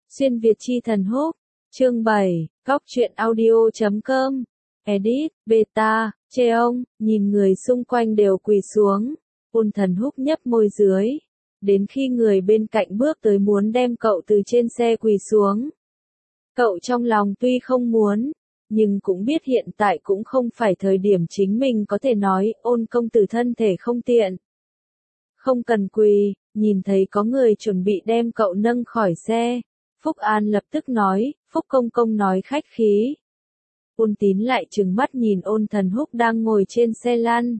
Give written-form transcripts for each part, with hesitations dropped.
Xuyên Việt chi thần húc, chương 7, góc truyện audio.com, edit, beta, Cheong, nhìn người xung quanh đều quỳ xuống, ôn thần húc nhấp môi dưới, đến khi người bên cạnh bước tới muốn đem cậu từ trên xe quỳ xuống. Cậu trong lòng tuy không muốn, nhưng cũng biết hiện tại cũng không phải thời điểm chính mình có thể nói ôn công tử thân thể không tiện. Không cần quỳ, nhìn thấy có người chuẩn bị đem cậu nâng khỏi xe. Phúc An lập tức nói, Phúc công công nói khách khí. Ôn Tín lại trừng mắt nhìn ôn thần húc đang ngồi trên xe lăn.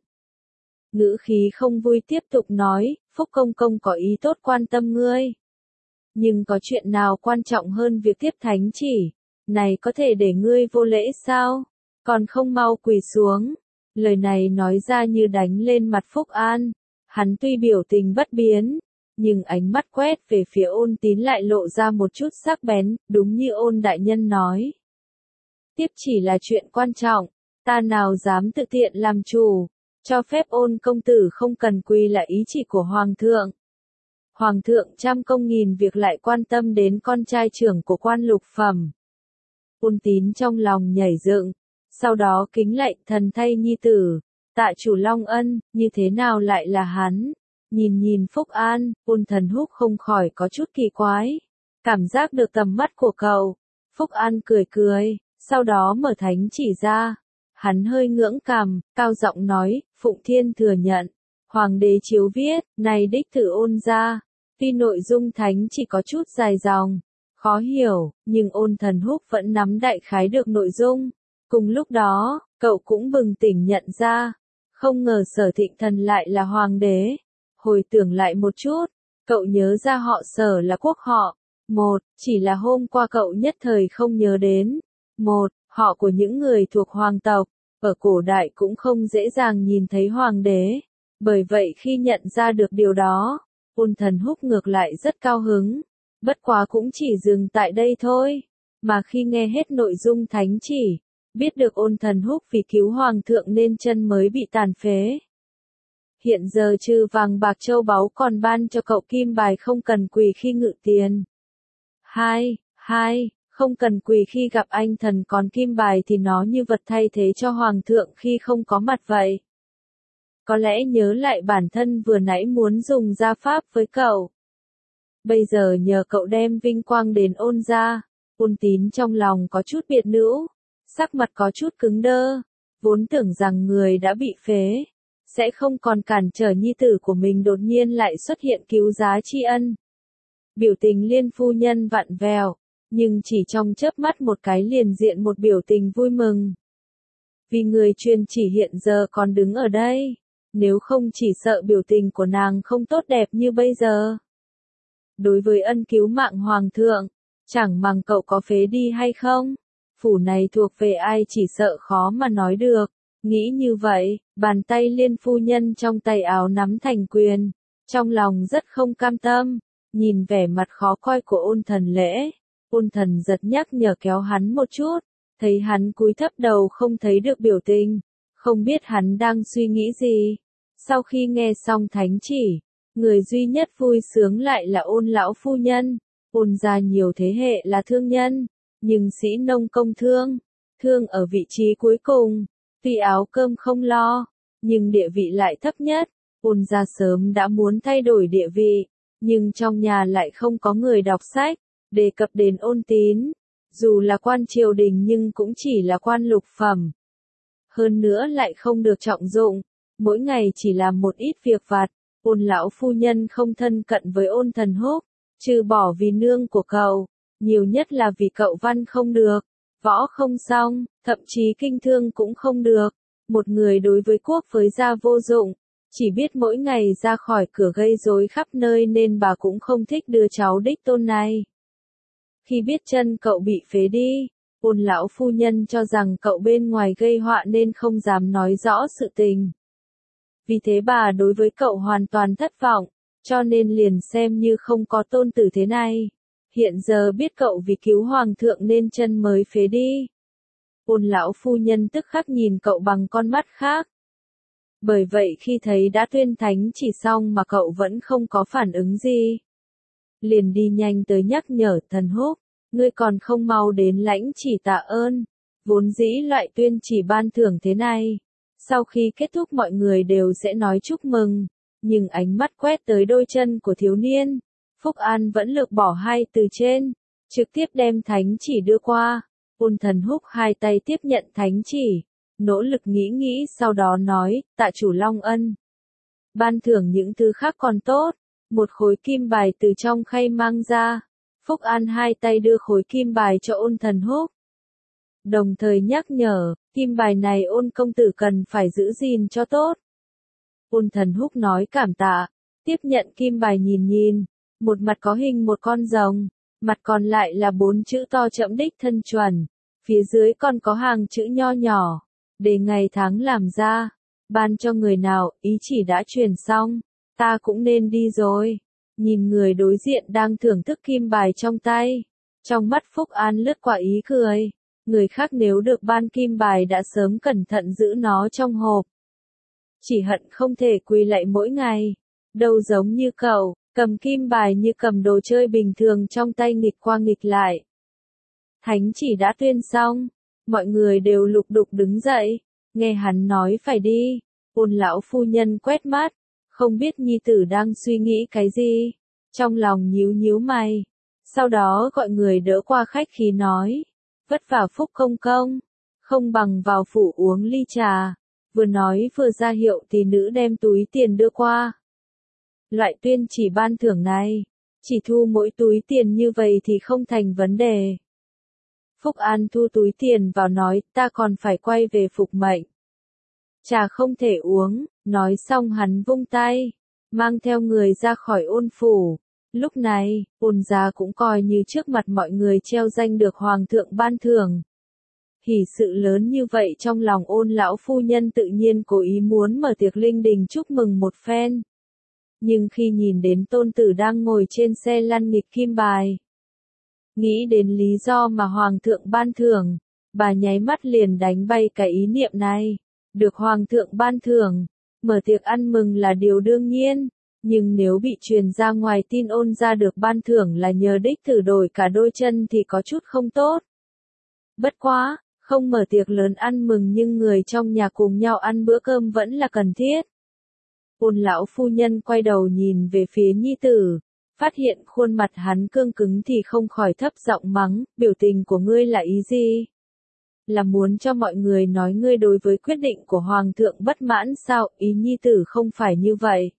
Ngữ khí không vui tiếp tục nói, Phúc công công có ý tốt quan tâm ngươi. Nhưng có chuyện nào quan trọng hơn việc tiếp thánh chỉ, này có thể để ngươi vô lễ sao? Còn không mau quỳ xuống. Lời này nói ra như đánh lên mặt Phúc An. Hắn tuy biểu tình bất biến, nhưng ánh mắt quét về phía ôn Tín lại lộ ra một chút sắc bén, đúng như ôn đại nhân nói. Tiếp chỉ là chuyện quan trọng, ta nào dám tự tiện làm chủ, cho phép ôn công tử không cần quỳ là ý chỉ của Hoàng thượng. Hoàng thượng trăm công nghìn việc lại quan tâm đến con trai trưởng của quan lục phẩm. Ôn Tín trong lòng nhảy dựng, sau đó kính lạy thần thay nhi tử, tạ chủ long ân, như thế nào lại là hắn? Nhìn Phúc An, ôn thần húc không khỏi có chút kỳ quái. Cảm giác được tầm mắt của cậu. Phúc An cười, sau đó mở thánh chỉ ra. Hắn hơi ngưỡng cằm, cao giọng nói, Phụng Thiên thừa nhận. Hoàng đế chiếu viết, này đích thử ôn ra. Tuy nội dung thánh chỉ có chút dài dòng, khó hiểu, nhưng ôn thần húc vẫn nắm đại khái được nội dung. Cùng lúc đó, cậu cũng bừng tỉnh nhận ra. Không ngờ Sở Thịnh Thần lại là hoàng đế. Hồi tưởng lại một chút, cậu nhớ ra họ Sở là quốc họ. Một, chỉ là hôm qua cậu nhất thời không nhớ đến. Một, họ của những người thuộc hoàng tộc, ở cổ đại cũng không dễ dàng nhìn thấy hoàng đế. Bởi vậy khi nhận ra được điều đó, ôn thần húc ngược lại rất cao hứng. Bất quá cũng chỉ dừng tại đây thôi. Mà khi nghe hết nội dung thánh chỉ, biết được ôn thần húc vì cứu hoàng thượng nên chân mới bị tàn phế. Hiện giờ trừ vàng bạc châu báu còn ban cho cậu kim bài không cần quỳ khi ngự tiền. Hai, không cần quỳ khi gặp anh thần, còn kim bài thì nó như vật thay thế cho hoàng thượng khi không có mặt vậy. Có lẽ nhớ lại bản thân vừa nãy muốn dùng gia pháp với cậu. Bây giờ nhờ cậu đem vinh quang đến ôn gia, ôn Tín trong lòng có chút biệt nữ, sắc mặt có chút cứng đơ, vốn tưởng rằng người đã bị phế sẽ không còn cản trở nhi tử của mình đột nhiên lại xuất hiện cứu giá tri ân. Biểu tình Liên phu nhân vặn vẹo, nhưng chỉ trong chớp mắt một cái liền diện một biểu tình vui mừng. Vì người truyền chỉ hiện giờ còn đứng ở đây, nếu không chỉ sợ biểu tình của nàng không tốt đẹp như bây giờ. Đối với ân cứu mạng hoàng thượng, chẳng màng cậu có phế đi hay không, phủ này thuộc về ai chỉ sợ khó mà nói được. Nghĩ như vậy, bàn tay Liên phu nhân trong tay áo nắm thành quyền, trong lòng rất không cam tâm, nhìn vẻ mặt khó coi của ôn thần lễ, ôn thần giật nhắc nhở kéo hắn một chút, thấy hắn cúi thấp đầu không thấy được biểu tình, không biết hắn đang suy nghĩ gì. Sau khi nghe xong thánh chỉ, người duy nhất vui sướng lại là ôn lão phu nhân, ôn gia nhiều thế hệ là thương nhân, nhưng sĩ nông công thương ở vị trí cuối cùng. Tuy áo cơm không lo, nhưng địa vị lại thấp nhất, ôn gia sớm đã muốn thay đổi địa vị, nhưng trong nhà lại không có người đọc sách, đề cập đến ôn Tín, dù là quan triều đình nhưng cũng chỉ là quan lục phẩm. Hơn nữa lại không được trọng dụng, mỗi ngày chỉ làm một ít việc vặt, ôn lão phu nhân không thân cận với ôn thần húc, trừ bỏ vì nương của cậu, nhiều nhất là vì cậu văn không được. Võ không xong, thậm chí kinh thương cũng không được. Một người đối với quốc với gia vô dụng, chỉ biết mỗi ngày ra khỏi cửa gây rối khắp nơi nên bà cũng không thích đưa cháu đích tôn này. Khi biết chân cậu bị phế đi, ôn lão phu nhân cho rằng cậu bên ngoài gây họa nên không dám nói rõ sự tình. Vì thế bà đối với cậu hoàn toàn thất vọng, cho nên liền xem như không có tôn tử thế này. Hiện giờ biết cậu vì cứu hoàng thượng nên chân mới phế đi. Ôn lão phu nhân tức khắc nhìn cậu bằng con mắt khác. Bởi vậy khi thấy đã tuyên thánh chỉ xong mà cậu vẫn không có phản ứng gì. liền đi nhanh tới nhắc nhở Thần Húc, ngươi còn không mau đến lãnh chỉ tạ ơn, vốn dĩ loại tuyên chỉ ban thưởng thế này. Sau khi kết thúc mọi người đều sẽ nói chúc mừng, nhưng ánh mắt quét tới đôi chân của thiếu niên, Phúc An vẫn lược bỏ hai từ trên, trực tiếp đem thánh chỉ đưa qua. Ôn Thần Húc hai tay tiếp nhận thánh chỉ, nỗ lực nghĩ nghĩ sau đó nói, tạ chủ Long ân. Ban thưởng những thứ khác còn tốt, một khối kim bài từ trong khay mang ra. Phúc An hai tay đưa khối kim bài cho Ôn Thần Húc. Đồng thời nhắc nhở, kim bài này Ôn công tử cần phải giữ gìn cho tốt. Ôn Thần Húc nói cảm tạ, tiếp nhận kim bài nhìn nhìn, một mặt có hình một con rồng, mặt còn lại là 4 chữ to chậm đích thân chuẩn, phía dưới còn có hàng chữ nho nhỏ, để ngày tháng làm ra, ban cho người nào, ý chỉ đã truyền xong, ta cũng nên đi rồi. Nhìn người đối diện đang thưởng thức kim bài trong tay, trong mắt Phúc An lướt qua ý cười, người khác nếu được ban kim bài đã sớm cẩn thận giữ nó trong hộp. Chỉ hận không thể quỳ lạy mỗi ngày, đâu giống như cậu, cầm kim bài như cầm đồ chơi bình thường trong tay nghịch qua nghịch lại. Thánh chỉ đã tuyên xong, mọi người đều lục đục đứng dậy, nghe hắn nói phải đi, Ôn lão phu nhân quét mắt, không biết nhi tử đang suy nghĩ cái gì, trong lòng nhíu nhíu mày, sau đó gọi người đỡ qua khách khí nói, vất vả Phúc công công, không bằng vào phủ uống ly trà, vừa nói vừa ra hiệu tỷ nữ đem túi tiền đưa qua. Loại tuyên chỉ ban thưởng này, chỉ thu mỗi túi tiền như vậy thì không thành vấn đề. Phúc An thu túi tiền vào nói, ta còn phải quay về phục mệnh. Trà không thể uống, nói xong hắn vung tay, mang theo người ra khỏi Ôn phủ. Lúc này, Ôn gia cũng coi như trước mặt mọi người treo danh được hoàng thượng ban thưởng. Hỉ sự lớn như vậy trong lòng Ôn lão phu nhân tự nhiên cố ý muốn mở tiệc linh đình chúc mừng một phen. Nhưng khi nhìn đến tôn tử đang ngồi trên xe lăn nghịch kim bài, nghĩ đến lý do mà hoàng thượng ban thưởng, bà nháy mắt liền đánh bay cái ý niệm này. Được hoàng thượng ban thưởng, mở tiệc ăn mừng là điều đương nhiên, nhưng nếu bị truyền ra ngoài tin Ôn gia được ban thưởng là nhờ đích thử đổi cả đôi chân thì có chút không tốt. Bất quá, không mở tiệc lớn ăn mừng nhưng người trong nhà cùng nhau ăn bữa cơm vẫn là cần thiết. Ôn lão phu nhân quay đầu nhìn về phía nhi tử, phát hiện khuôn mặt hắn cương cứng thì không khỏi thấp giọng mắng, biểu tình của ngươi là ý gì? Là muốn cho mọi người nói ngươi đối với quyết định của hoàng thượng bất mãn sao? Ý nhi tử không phải như vậy.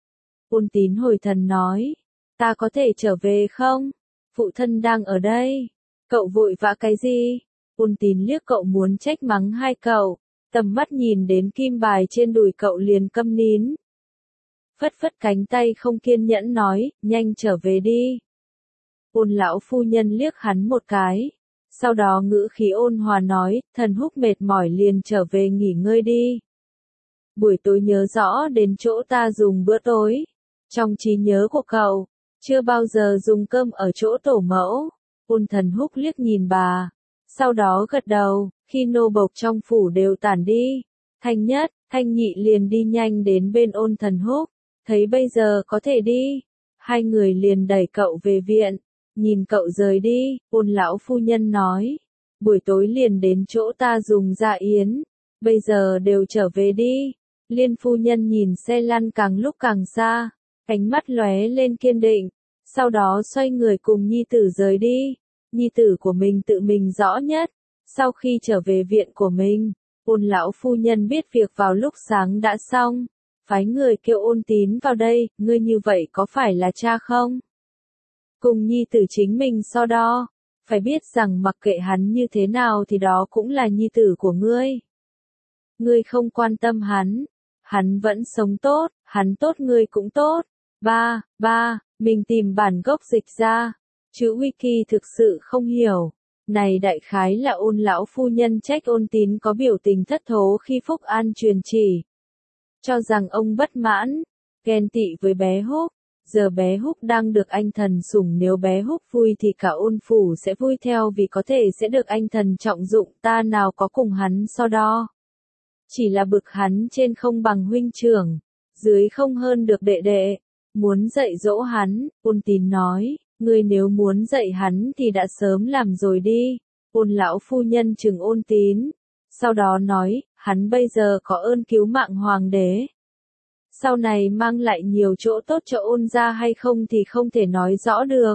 Ôn Tín hồi thần nói, ta có thể trở về không? Phụ thân đang ở đây. Cậu vội vã cái gì? Ôn Tín liếc cậu muốn trách mắng hai cậu, tầm mắt nhìn đến kim bài trên đùi cậu liền câm nín. Phất phất cánh tay không kiên nhẫn nói, nhanh trở về đi. Ôn lão phu nhân liếc hắn một cái, sau đó ngữ khí ôn hòa nói, Thần Húc mệt mỏi liền trở về nghỉ ngơi đi. Buổi tối nhớ rõ đến chỗ ta dùng bữa tối. Trong trí nhớ của cậu, chưa bao giờ dùng cơm ở chỗ tổ mẫu. Ôn Thần Húc liếc nhìn bà, sau đó gật đầu, khi nô bộc trong phủ đều tản đi. Thanh Nhất, Thanh Nhị liền đi nhanh đến bên Ôn Thần Húc, thấy bây giờ có thể đi. Hai người liền đẩy cậu về viện. Nhìn cậu rời đi, Ôn lão phu nhân nói, buổi tối liền đến chỗ ta dùng dạ yến, bây giờ đều trở về đi. Liên phu nhân nhìn xe lăn càng lúc càng xa, ánh mắt lóe lên kiên định, sau đó xoay người cùng nhi tử rời đi. Nhi tử của mình tự mình rõ nhất. Sau khi trở về viện của mình, Ôn lão phu nhân biết việc vào lúc sáng đã xong, phái người kêu Ôn Tín vào đây, ngươi như vậy có phải là cha không? Cùng nhi tử chính mình so đo, phải biết rằng mặc kệ hắn như thế nào thì đó cũng là nhi tử của ngươi. Ngươi không quan tâm hắn vẫn sống tốt, hắn tốt ngươi cũng tốt. Ba, mình tìm bản gốc dịch ra, chữ wiki thực sự không hiểu. Này đại khái là Ôn lão phu nhân trách Ôn Tín có biểu tình thất thố khi Phúc An truyền chỉ. Cho rằng ông bất mãn, ghen tị với bé Húc. Giờ bé Húc đang được anh thần sủng, nếu bé Húc vui thì cả Ôn phủ sẽ vui theo vì có thể sẽ được anh thần trọng dụng, ta nào có cùng hắn so đo. Chỉ là bực hắn trên không bằng huynh trưởng, dưới không hơn được đệ đệ, Muốn dạy dỗ hắn, Ôn Tín nói, ngươi nếu muốn dạy hắn thì đã sớm làm rồi đi. Ôn lão phu nhân trừng Ôn Tín, sau đó nói, hắn bây giờ có ơn cứu mạng hoàng đế. Sau này mang lại nhiều chỗ tốt cho Ôn gia hay không thì không thể nói rõ được.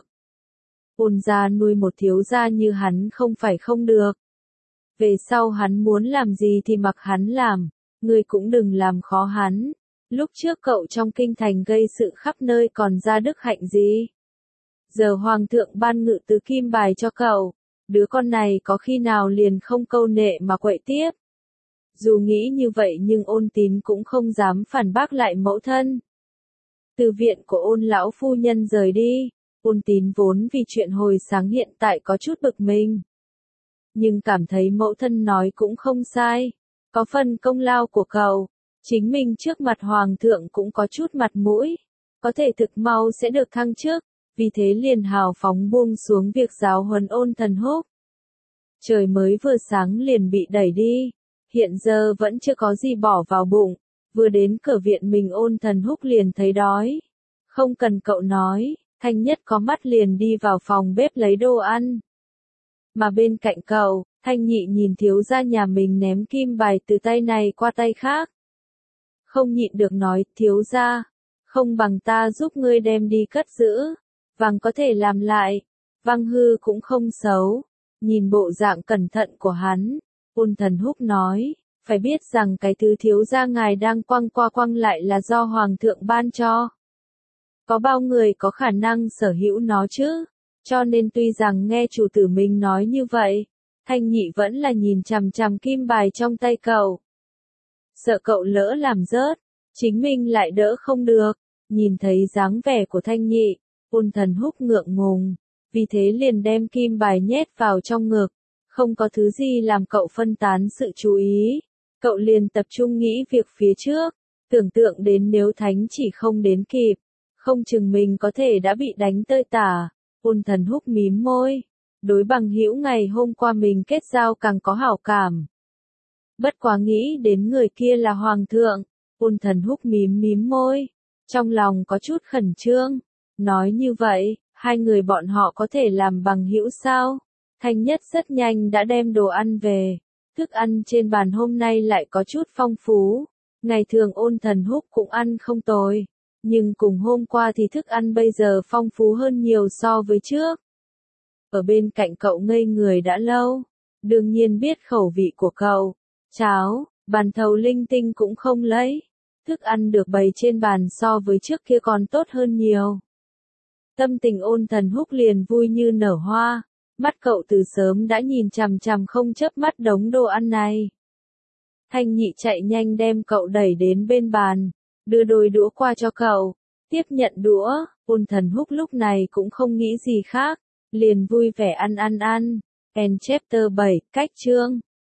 Ôn gia nuôi một thiếu gia như hắn không phải không được. Về sau hắn muốn làm gì thì mặc hắn làm, ngươi cũng đừng làm khó hắn. Lúc trước cậu trong kinh thành gây sự khắp nơi còn ra đức hạnh gì? Giờ hoàng thượng ban ngự tứ kim bài cho cậu, đứa con này có khi nào liền không câu nệ mà quậy tiếp. Dù nghĩ như vậy nhưng Ôn Tín cũng không dám phản bác lại mẫu thân. Từ viện của Ôn lão phu nhân rời đi, Ôn Tín vốn vì chuyện hồi sáng hiện tại có chút bực mình. Nhưng cảm thấy mẫu thân nói cũng không sai, có phần công lao của cậu, chính mình trước mặt hoàng thượng cũng có chút mặt mũi, có thể thực mau sẽ được thăng chức, vì thế liền hào phóng buông xuống việc giáo huấn Ôn Thần Húc. Trời mới vừa sáng liền bị đẩy đi, hiện giờ vẫn chưa có gì bỏ vào bụng, vừa đến cửa viện mình Ôn Thần Húc liền thấy đói. Không cần cậu nói, Thanh Nhất có mắt liền đi vào phòng bếp lấy đồ ăn. Mà bên cạnh cậu, Thanh Nhị nhìn thiếu gia nhà mình ném kim bài từ tay này qua tay khác. Không nhịn được nói, thiếu gia, không bằng ta giúp ngươi đem đi cất giữ, vàng có thể làm lại, vàng hư cũng không xấu. Nhìn bộ dạng cẩn thận của hắn, Ôn Thần Húc nói, phải biết rằng cái thứ thiếu gia ngài đang quăng qua quăng lại là do hoàng thượng ban cho. Có bao người có khả năng sở hữu nó chứ? Cho nên tuy rằng nghe chủ tử mình nói như vậy, Thanh Nhị vẫn là nhìn chằm chằm kim bài trong tay cậu. Sợ cậu lỡ làm rớt, chính mình lại đỡ không được. Nhìn thấy dáng vẻ của Thanh Nhị, Ôn Thần Húc ngượng ngùng, vì thế liền đem kim bài nhét vào trong ngực. Không có thứ gì làm cậu phân tán sự chú ý. Cậu liền tập trung nghĩ việc phía trước, tưởng tượng đến nếu Thánh chỉ không đến kịp, không chừng mình có thể đã bị đánh tơi tả. Ôn Thần Húc mím môi, đối bằng hữu ngày hôm qua mình kết giao càng có hảo cảm. Bất quá nghĩ đến người kia là hoàng thượng, Ôn Thần Húc mím môi, trong lòng có chút khẩn trương. Nói như vậy, hai người bọn họ có thể làm bằng hữu sao? Thanh Nhất rất nhanh đã đem đồ ăn về, thức ăn trên bàn hôm nay lại có chút phong phú. Ngày thường Ôn Thần Húc cũng ăn không tồi, nhưng cùng hôm qua thì thức ăn bây giờ phong phú hơn nhiều so với trước. Ở bên cạnh cậu ngây người đã lâu, đương nhiên biết khẩu vị của cậu. Cháo, bàn thầu linh tinh cũng không lấy. Thức ăn được bày trên bàn so với trước kia còn tốt hơn nhiều. Tâm tình Ôn Thần Húc liền vui như nở hoa. Mắt cậu từ sớm đã nhìn chằm chằm không chớp mắt đống đồ ăn này. Thanh Nhị chạy nhanh đem cậu đẩy đến bên bàn, đưa đôi đũa qua cho cậu. Tiếp nhận đũa, Ôn Thần Húc lúc này cũng không nghĩ gì khác, liền vui vẻ ăn. End chapter 7, cách chương.